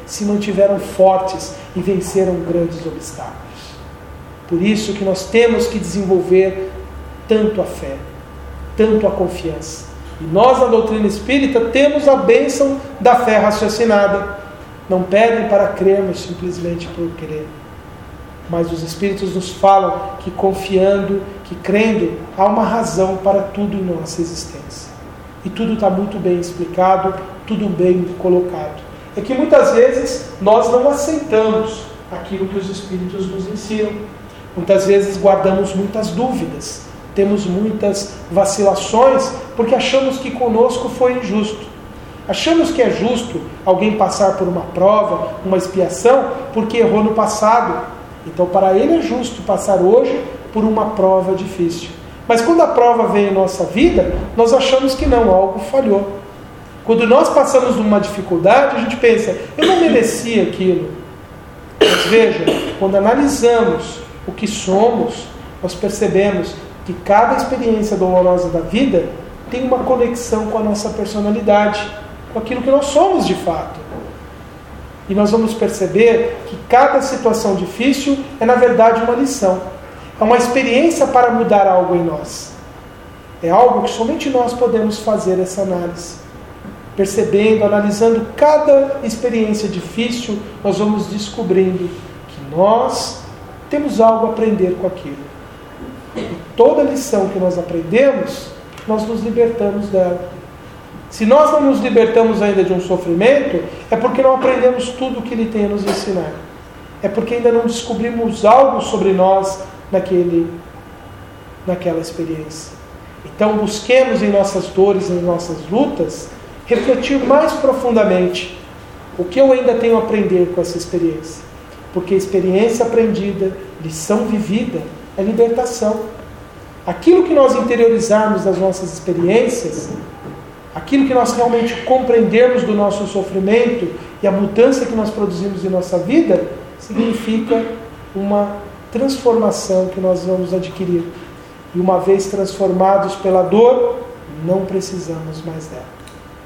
se mantiveram fortes e venceram grandes obstáculos. Por isso que nós temos que desenvolver tanto a fé, tanto a confiança. E nós, na doutrina espírita, temos a bênção da fé raciocinada. Não pedem para crermos simplesmente por crer. Mas os Espíritos nos falam que confiando, que crendo, há uma razão para tudo em nossa existência. E tudo está muito bem explicado, tudo bem colocado. É que muitas vezes nós não aceitamos aquilo que os Espíritos nos ensinam. Muitas vezes guardamos muitas dúvidas, temos muitas vacilações, porque achamos que conosco foi injusto. Achamos que é justo alguém passar por uma prova, uma expiação, porque errou no passado. Então, para ele é justo passar hoje por uma prova difícil. Mas quando a prova vem em nossa vida, nós achamos que não, algo falhou. Quando nós passamos por uma dificuldade, a gente pensa, eu não merecia aquilo. Mas veja, quando analisamos o que somos, nós percebemos que cada experiência dolorosa da vida tem uma conexão com a nossa personalidade, com aquilo que nós somos de fato. E nós vamos perceber que cada situação difícil é, na verdade, uma lição. É uma experiência para mudar algo em nós. É algo que somente nós podemos fazer essa análise. Percebendo, analisando cada experiência difícil, nós vamos descobrindo que nós temos algo a aprender com aquilo. E toda lição que nós aprendemos, nós nos libertamos dela. Se nós não nos libertamos ainda de um sofrimento, é porque não aprendemos tudo o que Ele tem a nos ensinar. É porque ainda não descobrimos algo sobre nós naquela experiência. Então busquemos em nossas dores, em nossas lutas, refletir mais profundamente o que eu ainda tenho a aprender com essa experiência. Porque experiência aprendida, lição vivida, é libertação. Aquilo que nós interiorizarmos das nossas experiências, aquilo que nós realmente compreendermos do nosso sofrimento e a mudança que nós produzimos em nossa vida, significa uma transformação que nós vamos adquirir. E uma vez transformados pela dor, não precisamos mais dela.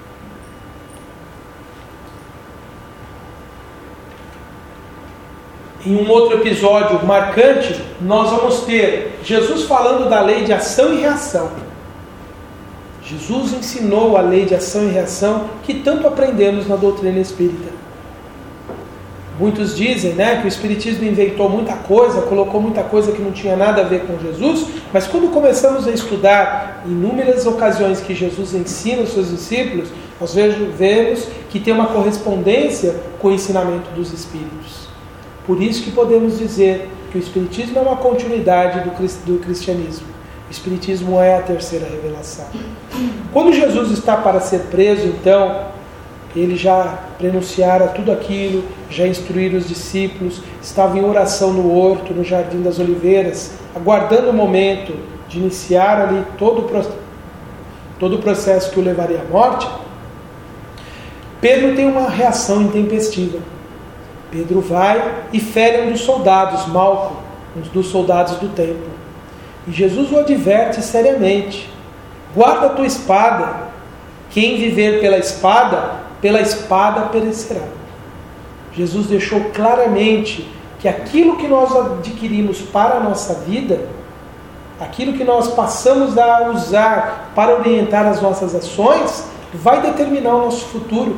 Em um outro episódio marcante, nós vamos ter Jesus falando da lei de ação e reação. Jesus ensinou a lei de ação e reação que tanto aprendemos na doutrina espírita. Muitos dizem, que o Espiritismo inventou muita coisa, colocou muita coisa que não tinha nada a ver com Jesus, mas quando começamos a estudar inúmeras ocasiões que Jesus ensina os seus discípulos, nós vemos que tem uma correspondência com o ensinamento dos Espíritos. Por isso que podemos dizer que o Espiritismo é uma continuidade do cristianismo. O Espiritismo é a terceira revelação. Quando Jesus está para ser preso, então, ele já prenunciara tudo aquilo, já instruíra os discípulos, estava em oração no horto, no Jardim das Oliveiras, aguardando o momento de iniciar ali todo o processo que o levaria à morte. Pedro tem uma reação intempestiva. Pedro vai e fere um dos soldados, Malco, um dos soldados do templo. E Jesus o adverte seriamente: guarda a tua espada, quem viver pela espada perecerá. Jesus deixou claramente que aquilo que nós adquirimos para a nossa vida, aquilo que nós passamos a usar para orientar as nossas ações, vai determinar o nosso futuro.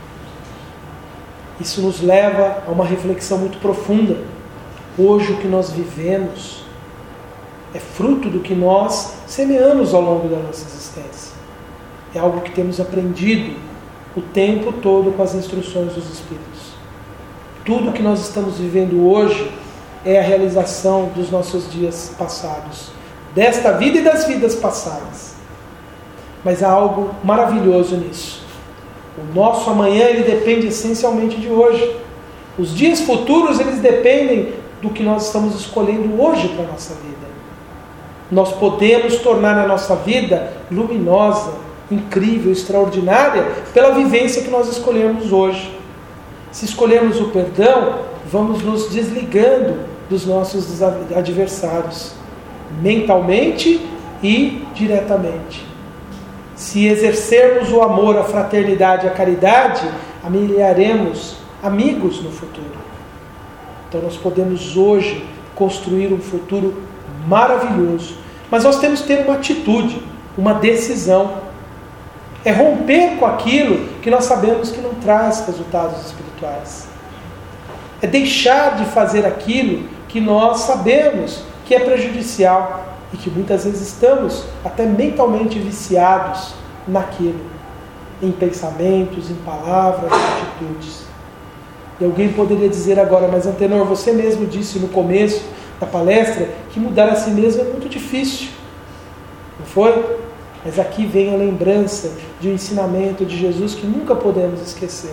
Isso nos leva a uma reflexão muito profunda. Hoje o que nós vivemos é fruto do que nós semeamos ao longo da nossa existência. É algo que temos aprendido o tempo todo com as instruções dos Espíritos. Tudo que nós estamos vivendo hoje é a realização dos nossos dias passados, desta vida e das vidas passadas. Mas há algo maravilhoso nisso. O nosso amanhã, ele depende essencialmente de hoje. Os dias futuros, eles dependem do que nós estamos escolhendo hoje para a nossa vida. Nós podemos tornar a nossa vida luminosa, incrível, extraordinária, pela vivência que nós escolhemos hoje. Se escolhermos o perdão, vamos nos desligando dos nossos adversários, mentalmente e diretamente. Se exercermos o amor, a fraternidade e a caridade, amelharemos amigos no futuro. Então nós podemos hoje construir um futuro maravilhoso. Mas nós temos que ter uma atitude, uma decisão. É romper com aquilo que nós sabemos que não traz resultados espirituais. É deixar de fazer aquilo que nós sabemos que é prejudicial e que muitas vezes estamos até mentalmente viciados naquilo, em pensamentos, em palavras, em atitudes. E alguém poderia dizer agora, mas Antenor, você mesmo disse no começo da palestra que mudar a si mesmo é muito difícil. Não foi? Mas aqui vem a lembrança de um ensinamento de Jesus que nunca podemos esquecer.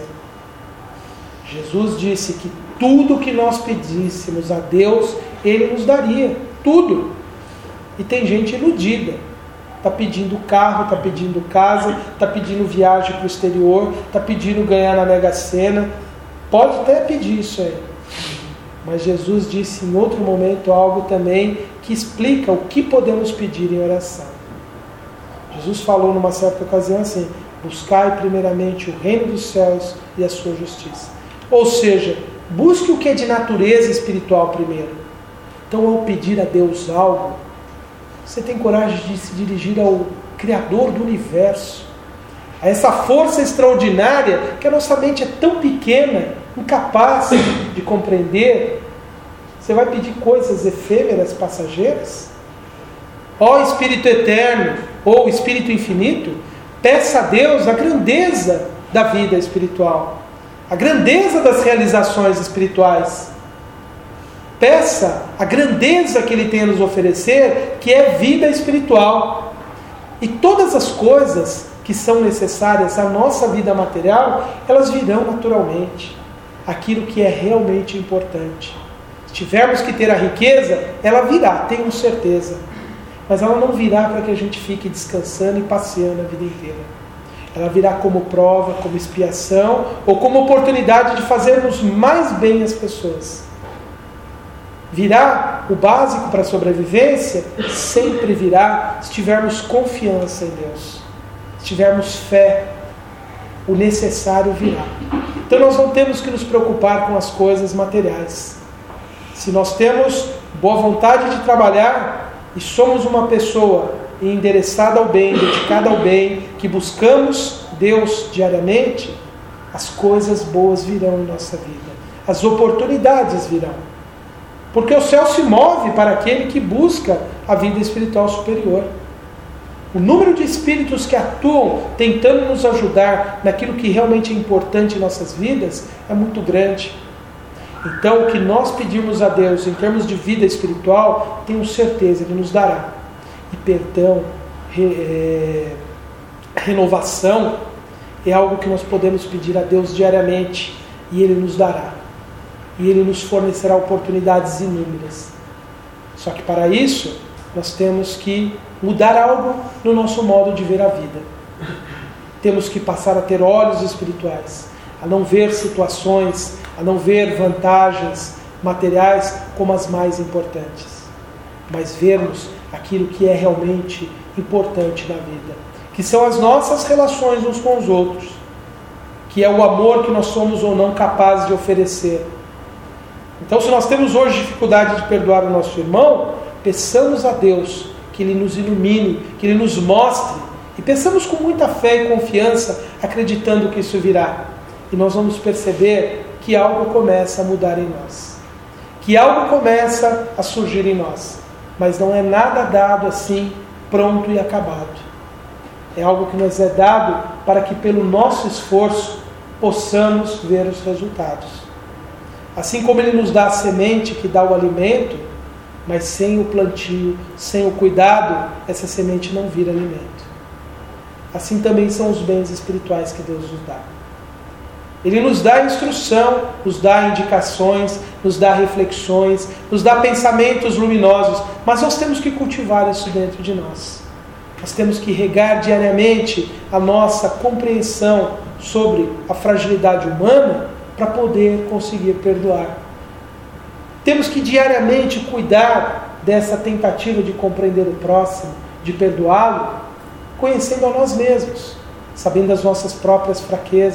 Jesus disse que tudo que nós pedíssemos a Deus, Ele nos daria. Tudo. E tem gente iludida. Está pedindo carro, está pedindo casa, está pedindo viagem para o exterior, está pedindo ganhar na Mega Sena. Pode até pedir isso aí. Mas Jesus disse em outro momento algo também que explica o que podemos pedir em oração. Jesus falou numa certa ocasião assim: buscai primeiramente o reino dos céus e a sua justiça. Ou seja, busque o que é de natureza espiritual primeiro. Então, ao pedir a Deus algo, você tem coragem de se dirigir ao Criador do universo, a essa força extraordinária que a nossa mente é tão pequena, incapaz de compreender. Você vai pedir coisas efêmeras, passageiras? Ó Espírito eterno, ou Espírito infinito, peça a Deus a grandeza da vida espiritual, a grandeza das realizações espirituais. Peça a grandeza que Ele tem a nos oferecer, que é vida espiritual. E todas as coisas que são necessárias à nossa vida material, elas virão naturalmente. Aquilo que é realmente importante. Se tivermos que ter a riqueza, ela virá, tenho certeza. Mas ela não virá para que a gente fique descansando e passeando a vida inteira. Ela virá como prova, como expiação, ou como oportunidade de fazermos mais bem às pessoas. Virá o básico para a sobrevivência? Sempre virá se tivermos confiança em Deus. Se tivermos fé, o necessário virá. Então nós não temos que nos preocupar com as coisas materiais. Se nós temos boa vontade de trabalhar e somos uma pessoa endereçada ao bem, dedicada ao bem, que buscamos Deus diariamente, as coisas boas virão em nossa vida. As oportunidades virão. Porque o céu se move para aquele que busca a vida espiritual superior. O número de espíritos que atuam tentando nos ajudar naquilo que realmente é importante em nossas vidas é muito grande. Então, o que nós pedimos a Deus em termos de vida espiritual, tenho certeza, Ele nos dará. E perdão, renovação, é algo que nós podemos pedir a Deus diariamente, e Ele nos dará. E Ele nos fornecerá oportunidades inúmeras. Só que para isso, nós temos que mudar algo no nosso modo de ver a vida. Temos que passar a ter olhos espirituais, a não ver situações, a não ver vantagens materiais como as mais importantes, mas vermos aquilo que é realmente importante na vida, que são as nossas relações uns com os outros, que é o amor que nós somos ou não capazes de oferecer. Então, se nós temos hoje dificuldade de perdoar o nosso irmão, peçamos a Deus que Ele nos ilumine, que Ele nos mostre, e peçamos com muita fé e confiança, acreditando que isso virá. E nós vamos perceber que algo começa a mudar em nós, que algo começa a surgir em nós, mas não é nada dado assim, pronto e acabado. É algo que nos é dado para que pelo nosso esforço possamos ver os resultados. Assim como Ele nos dá a semente que dá o alimento, mas sem o plantio, sem o cuidado, essa semente não vira alimento. Assim também são os bens espirituais que Deus nos dá. Ele nos dá instrução, nos dá indicações, nos dá reflexões, nos dá pensamentos luminosos, mas nós temos que cultivar isso dentro de nós. Nós temos que regar diariamente a nossa compreensão sobre a fragilidade humana para poder conseguir perdoar. Temos que diariamente cuidar dessa tentativa de compreender o próximo, de perdoá-lo, conhecendo a nós mesmos, sabendo as nossas próprias fraquezas,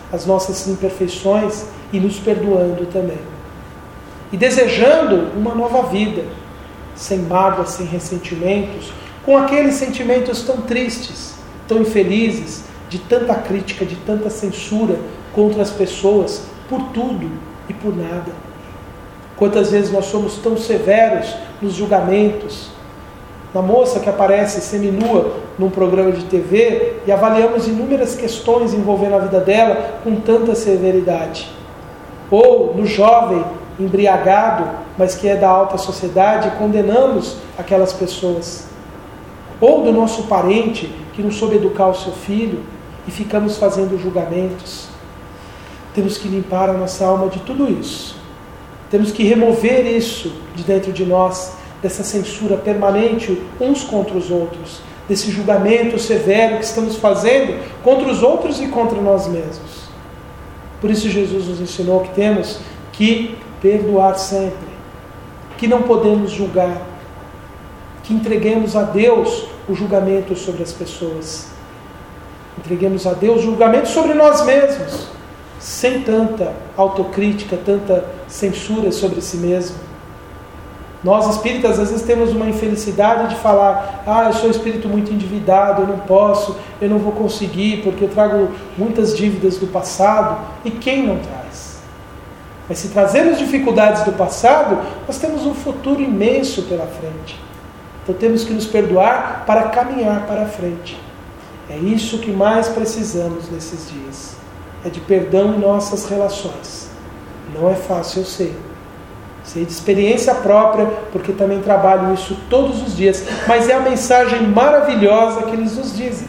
as nossas imperfeições e nos perdoando também. E desejando uma nova vida, sem mágoas, sem ressentimentos, com aqueles sentimentos tão tristes, tão infelizes, de tanta crítica, de tanta censura contra as pessoas, por tudo e por nada. Quantas vezes nós somos tão severos nos julgamentos, na moça que aparece seminua num programa de TV e avaliamos inúmeras questões envolvendo a vida dela com tanta severidade. Ou no jovem embriagado, mas que é da alta sociedade, e condenamos aquelas pessoas. Ou do nosso parente que não soube educar o seu filho e ficamos fazendo julgamentos. Temos que limpar a nossa alma de tudo isso. Temos que remover isso de dentro de nós, dessa censura permanente uns contra os outros, desse julgamento severo que estamos fazendo contra os outros e contra nós mesmos. Por isso Jesus nos ensinou que temos que perdoar sempre, que não podemos julgar, que entreguemos a Deus o julgamento sobre as pessoas. Entreguemos a Deus o julgamento sobre nós mesmos, sem tanta autocrítica, tanta censura sobre si mesmo. Nós espíritas às vezes temos uma infelicidade de falar: eu sou um espírito muito endividado, eu não posso, eu não vou conseguir, porque eu trago muitas dívidas do passado. E quem não traz? Mas se trazemos dificuldades do passado, nós temos um futuro imenso pela frente. Então temos que nos perdoar para caminhar para a frente. É isso que mais precisamos nesses dias. É de perdão em nossas relações. Não é fácil, eu sei. Sei de experiência própria, porque também trabalho isso todos os dias. Mas é a mensagem maravilhosa que eles nos dizem.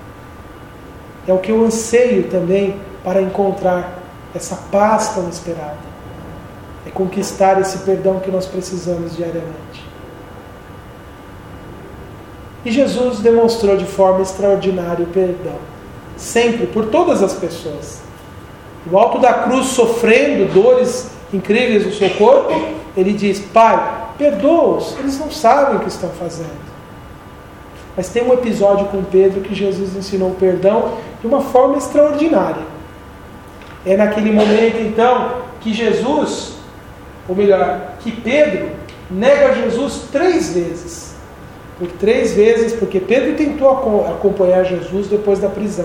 É o que eu anseio também para encontrar essa paz tão esperada. É conquistar esse perdão que nós precisamos diariamente. E Jesus demonstrou de forma extraordinária o perdão. Sempre, por todas as pessoas. No alto da cruz, sofrendo dores incríveis no seu corpo, ele diz: Pai, perdoa-os, eles não sabem o que estão fazendo. Mas tem um episódio com Pedro que Jesus ensinou o perdão de uma forma extraordinária. É naquele momento, então, que Jesus, ou melhor, que Pedro nega Jesus 3 vezes. Por 3 vezes, porque Pedro tentou acompanhar Jesus depois da prisão.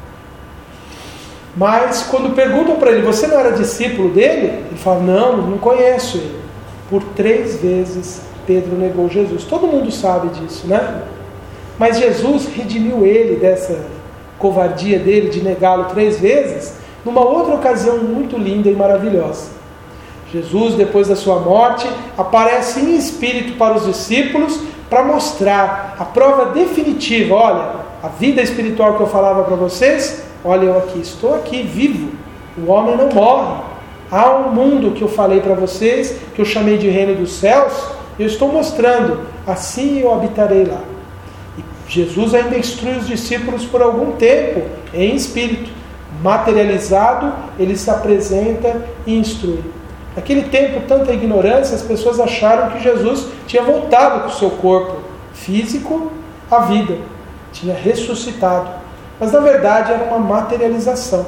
Mas quando perguntam para ele: você não era discípulo dele? Ele fala: não conheço ele. Por 3 vezes Pedro negou Jesus. Todo mundo sabe disso, né? Mas Jesus redimiu ele dessa covardia dele de negá-lo 3 vezes numa outra ocasião muito linda e maravilhosa. Jesus, depois da sua morte, aparece em espírito para os discípulos para mostrar a prova definitiva. Olha, a vida espiritual que eu falava para vocês, olha eu aqui, estou aqui vivo. O homem não morre. Há um mundo que eu falei para vocês, que eu chamei de reino dos céus, eu estou mostrando, assim eu habitarei lá. E Jesus ainda instrui os discípulos por algum tempo, em espírito. Materializado, ele se apresenta e instrui. Naquele tempo, tanta ignorância, as pessoas acharam que Jesus tinha voltado com o seu corpo físico à vida, tinha ressuscitado. Mas na verdade era uma materialização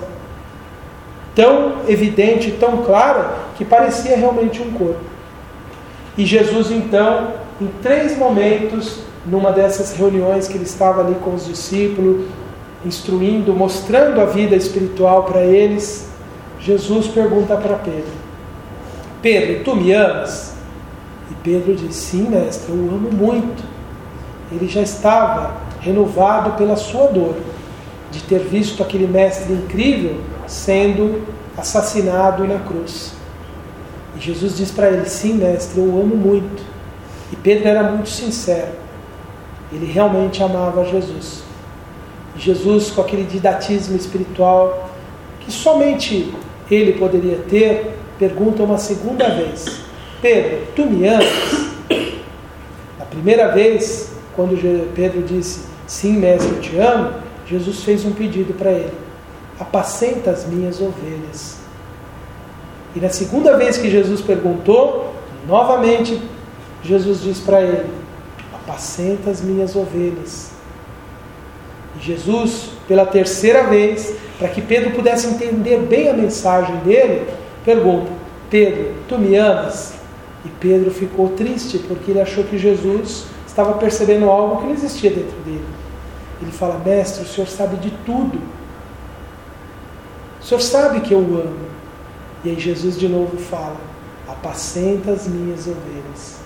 tão evidente, tão clara, que parecia realmente um corpo. E Jesus então, em 3 momentos, numa dessas reuniões que ele estava ali com os discípulos, instruindo, mostrando a vida espiritual para eles, Jesus pergunta para Pedro: Pedro, tu me amas? E Pedro diz: sim, mestre, eu o amo muito. Ele já estava renovado pela sua dor, de ter visto aquele mestre incrível sendo assassinado na cruz. E Jesus diz para ele: sim, mestre, eu o amo muito. E Pedro era muito sincero. Ele realmente amava Jesus. E Jesus, com aquele didatismo espiritual que somente ele poderia ter, pergunta uma segunda vez: Pedro, tu me amas? Na primeira vez, quando Pedro disse: sim, mestre, eu te amo, Jesus fez um pedido para ele: apacenta as minhas ovelhas. E na segunda vez que Jesus perguntou, novamente Jesus diz para ele: apacenta as minhas ovelhas. E Jesus, pela terceira vez, para que Pedro pudesse entender bem a mensagem dele, pergunta: Pedro, tu me amas? E Pedro ficou triste porque ele achou que Jesus estava percebendo algo que não existia dentro dele. Ele fala: mestre, o Senhor sabe de tudo. O Senhor sabe que eu o amo. E aí Jesus de novo fala: apacenta as minhas ovelhas.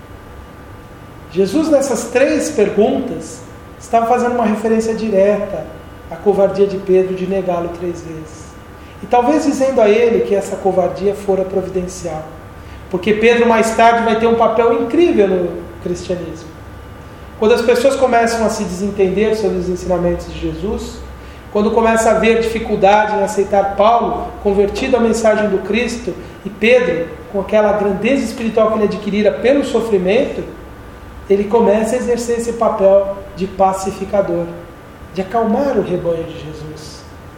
Jesus, nessas 3 perguntas, estava fazendo uma referência direta à covardia de Pedro de negá-lo 3 vezes. E talvez dizendo a ele que essa covardia fora providencial. Porque Pedro mais tarde vai ter um papel incrível no cristianismo. Quando as pessoas começam a se desentender sobre os ensinamentos de Jesus, quando começa a haver dificuldade em aceitar Paulo, convertido à mensagem do Cristo, e Pedro, com aquela grandeza espiritual que ele adquirira pelo sofrimento, ele começa a exercer esse papel de pacificador, de acalmar o rebanho de Jesus.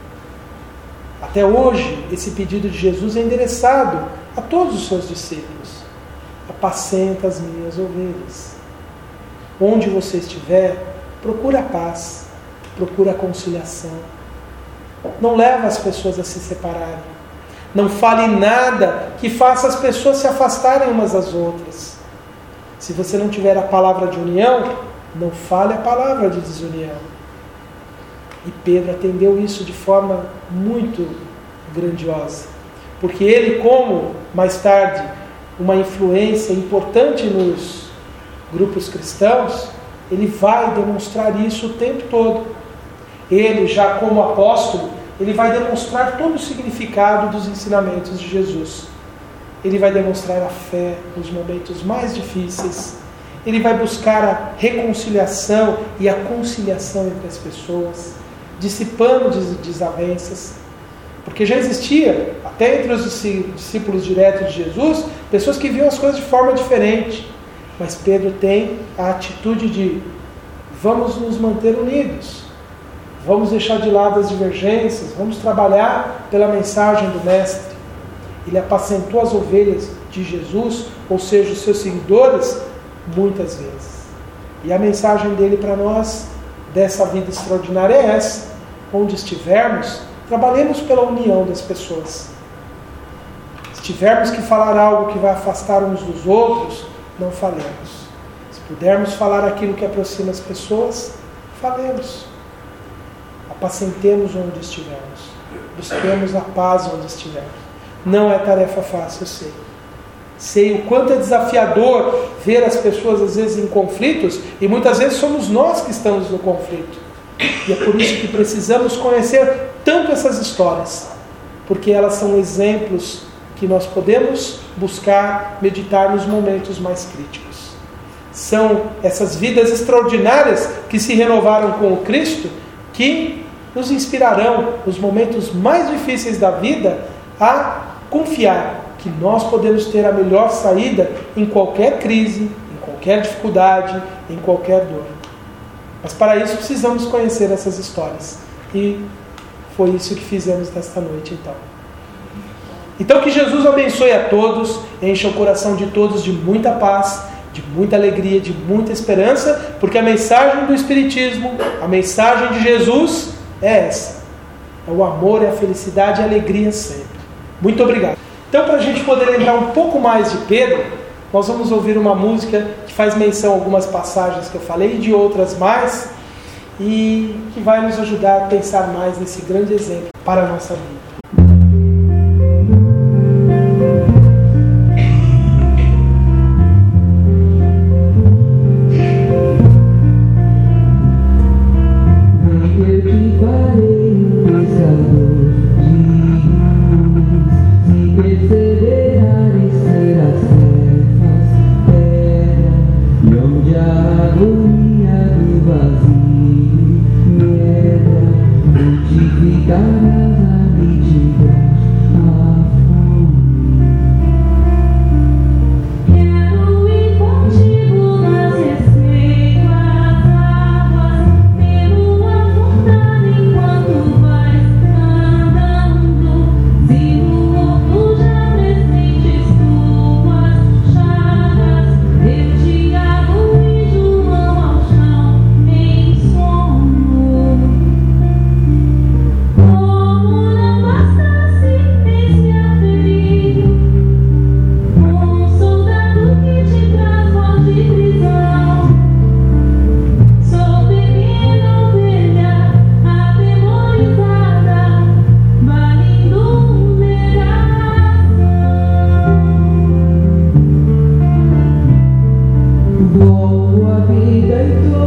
Até hoje, esse pedido de Jesus é endereçado a todos os seus discípulos: apacenta as minhas ovelhas. Onde você estiver, procura a paz, procura a conciliação. Não leva as pessoas a se separarem. Não fale nada que faça as pessoas se afastarem umas das outras. Se você não tiver a palavra de união, não fale a palavra de desunião. E Pedro atendeu isso de forma muito grandiosa. Porque ele, como mais tarde uma influência importante nos grupos cristãos, ele vai demonstrar isso o tempo todo. Ele, já como apóstolo, ele vai demonstrar todo o significado dos ensinamentos de Jesus. Ele vai demonstrar a fé nos momentos mais difíceis. Ele vai buscar a reconciliação e a conciliação entre as pessoas, dissipando desavenças. Porque já existia, até entre os discípulos diretos de Jesus, pessoas que viam as coisas de forma diferente. Mas Pedro tem a atitude de: vamos nos manter unidos, vamos deixar de lado as divergências, vamos trabalhar pela mensagem do Mestre. Ele apacentou as ovelhas de Jesus, ou seja, os seus seguidores, muitas vezes. E a mensagem dele para nós, dessa vida extraordinária, é essa: onde estivermos, trabalhemos pela união das pessoas. Se tivermos que falar algo que vai afastar uns dos outros, não falemos. Se pudermos falar aquilo que aproxima as pessoas, falemos. Apacentemos onde estivermos. Busquemos a paz onde estivermos. Não é tarefa fácil, eu sei. Sei o quanto é desafiador ver as pessoas às vezes em conflitos, e muitas vezes somos nós que estamos no conflito. E é por isso que precisamos conhecer tanto essas histórias, porque elas são exemplos que nós podemos buscar, meditar nos momentos mais críticos. São essas vidas extraordinárias que se renovaram com o Cristo que nos inspirarão nos momentos mais difíceis da vida a confiar que nós podemos ter a melhor saída em qualquer crise, em qualquer dificuldade, em qualquer dor. Mas para isso precisamos conhecer essas histórias. E foi isso que fizemos nesta noite, então. Então que Jesus abençoe a todos, encha o coração de todos de muita paz, de muita alegria, de muita esperança, porque a mensagem do Espiritismo, a mensagem de Jesus é essa. É o amor, é a felicidade e a alegria sempre. Muito obrigado. Então, para a gente poder lembrar um pouco mais de Pedro, nós vamos ouvir uma música que faz menção a algumas passagens que eu falei e de outras mais, e que vai nos ajudar a pensar mais nesse grande exemplo para a nossa vida. Multiplicar a vida e tua